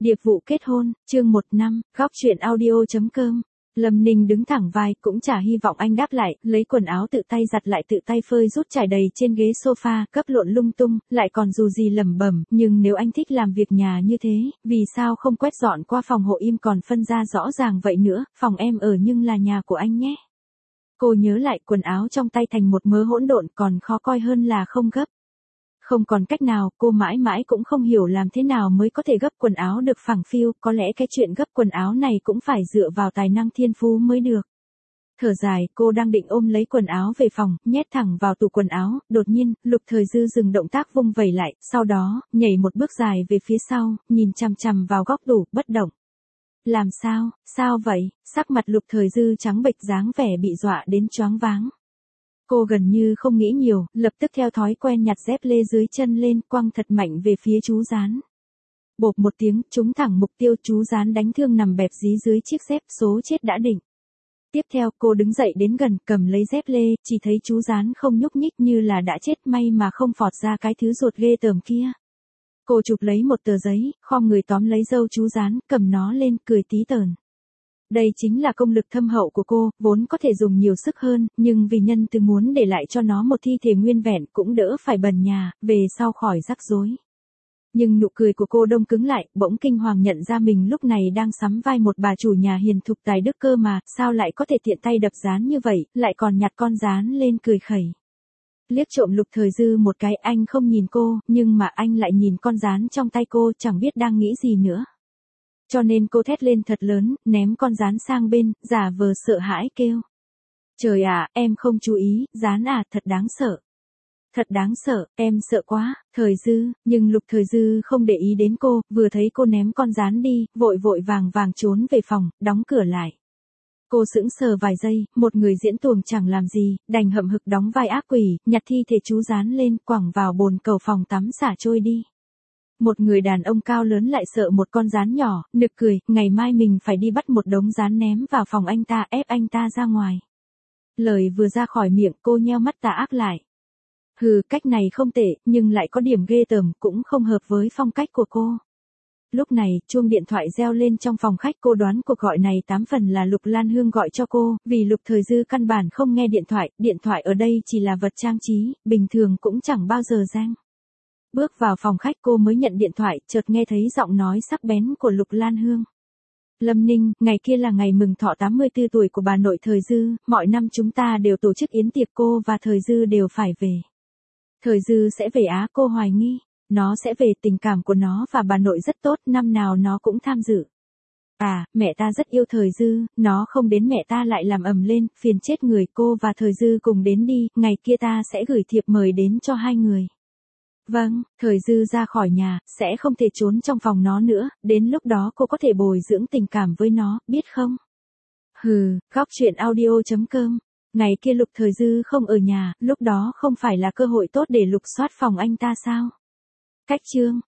Điệp vụ kết hôn, chương 1 năm, góc truyện audio.com. Lâm Ninh đứng thẳng vai, cũng chả hy vọng anh đáp lại, lấy quần áo tự tay giặt lại tự tay phơi rút trải đầy trên ghế sofa, cấp lộn lung tung, lại còn dù gì lẩm bẩm, nhưng nếu anh thích làm việc nhà như thế, vì sao không quét dọn qua phòng hộ im còn phân ra rõ ràng vậy nữa, phòng em ở nhưng là nhà của anh nhé. Cô nhớ lại quần áo trong tay thành một mớ hỗn độn, còn khó coi hơn là không gấp. Không còn cách nào, cô mãi mãi cũng không hiểu làm thế nào mới có thể gấp quần áo được phẳng phiu, có lẽ cái chuyện gấp quần áo này cũng phải dựa vào tài năng thiên phú mới được. Thở dài, cô đang định ôm lấy quần áo về phòng, nhét thẳng vào tủ quần áo, đột nhiên, Lục Thời Dư dừng động tác vung vẩy lại, sau đó, nhảy một bước dài về phía sau, nhìn chằm chằm vào góc tủ, bất động. Làm sao, sao vậy, sắc mặt Lục Thời Dư trắng bệch dáng vẻ bị dọa đến choáng váng. Cô gần như không nghĩ nhiều, lập tức theo thói quen nhặt dép lê dưới chân lên, quăng thật mạnh về phía chú Gián. Bộp một tiếng, trúng thẳng mục tiêu, chú Gián đánh thương nằm bẹp dí dưới chiếc dép, số chết đã định. Tiếp theo, cô đứng dậy đến gần, cầm lấy dép lê, chỉ thấy chú Gián không nhúc nhích như là đã chết, may mà không phọt ra cái thứ ruột ghê tởm kia. Cô chụp lấy một tờ giấy, khom người tóm lấy râu chú Gián, cầm nó lên, cười tí tởn. Đây chính là công lực thâm hậu của cô, vốn có thể dùng nhiều sức hơn, nhưng vì nhân từ muốn để lại cho nó một thi thể nguyên vẹn cũng đỡ phải bần nhà, về sau khỏi rắc rối. Nhưng nụ cười của cô đông cứng lại, bỗng kinh hoàng nhận ra mình lúc này đang sắm vai một bà chủ nhà hiền thục tài đức cơ mà, sao lại có thể tiện tay đập Gián như vậy, lại còn nhặt con Gián lên cười khẩy. Liếc trộm Lục Thời Dư một cái, anh không nhìn cô, nhưng mà anh lại nhìn con Gián trong tay cô, chẳng biết đang nghĩ gì nữa. Cho nên cô thét lên thật lớn, ném con Gián sang bên, giả vờ sợ hãi kêu. Trời ạ, em không chú ý, Gián à, thật đáng sợ. Thật đáng sợ, em sợ quá, Thời Dư, nhưng Lục Thời Dư không để ý đến cô, vừa thấy cô ném con Gián đi, vội vội vàng vàng trốn về phòng, đóng cửa lại. Cô sững sờ vài giây, một người diễn tuồng chẳng làm gì, đành hậm hực đóng vai ác quỷ, nhặt thi thể chú Gián lên, quẳng vào bồn cầu phòng tắm xả trôi đi. Một người đàn ông cao lớn lại sợ một con Gián nhỏ, nực cười, ngày mai mình phải đi bắt một đống Gián ném vào phòng anh ta, ép anh ta ra ngoài. Lời vừa ra khỏi miệng, cô nheo mắt tà ác lại. Hừ, cách này không tệ, nhưng lại có điểm ghê tởm, cũng không hợp với phong cách của cô. Lúc này, chuông điện thoại reo lên trong phòng khách, cô đoán cuộc gọi này 8 phần là Lục Lan Hương gọi cho cô, vì Lục Thời Dư căn bản không nghe điện thoại ở đây chỉ là vật trang trí, bình thường cũng chẳng bao giờ reng. Bước vào phòng khách cô mới nhận điện thoại, chợt nghe thấy giọng nói sắc bén của Lục Lan Hương. Lâm Ninh, ngày kia là ngày mừng thọ 84 tuổi của bà nội Thời Dư, mọi năm chúng ta đều tổ chức yến tiệc, cô và Thời Dư đều phải về. Thời Dư sẽ về á, cô hoài nghi. Nó sẽ về, tình cảm của nó và bà nội rất tốt, năm nào nó cũng tham dự. À, mẹ ta rất yêu Thời Dư, nó không đến mẹ ta lại làm ầm lên, phiền chết người, cô và Thời Dư cùng đến đi, ngày kia ta sẽ gửi thiệp mời đến cho hai người. Vâng, Thời Dư ra khỏi nhà, sẽ không thể trốn trong phòng nó nữa, đến lúc đó cô có thể bồi dưỡng tình cảm với nó, biết không? Hừ, góc truyện audio.com. Ngày kia Lục Thời Dư không ở nhà, lúc đó không phải là cơ hội tốt để lục soát phòng anh ta sao? Cách chương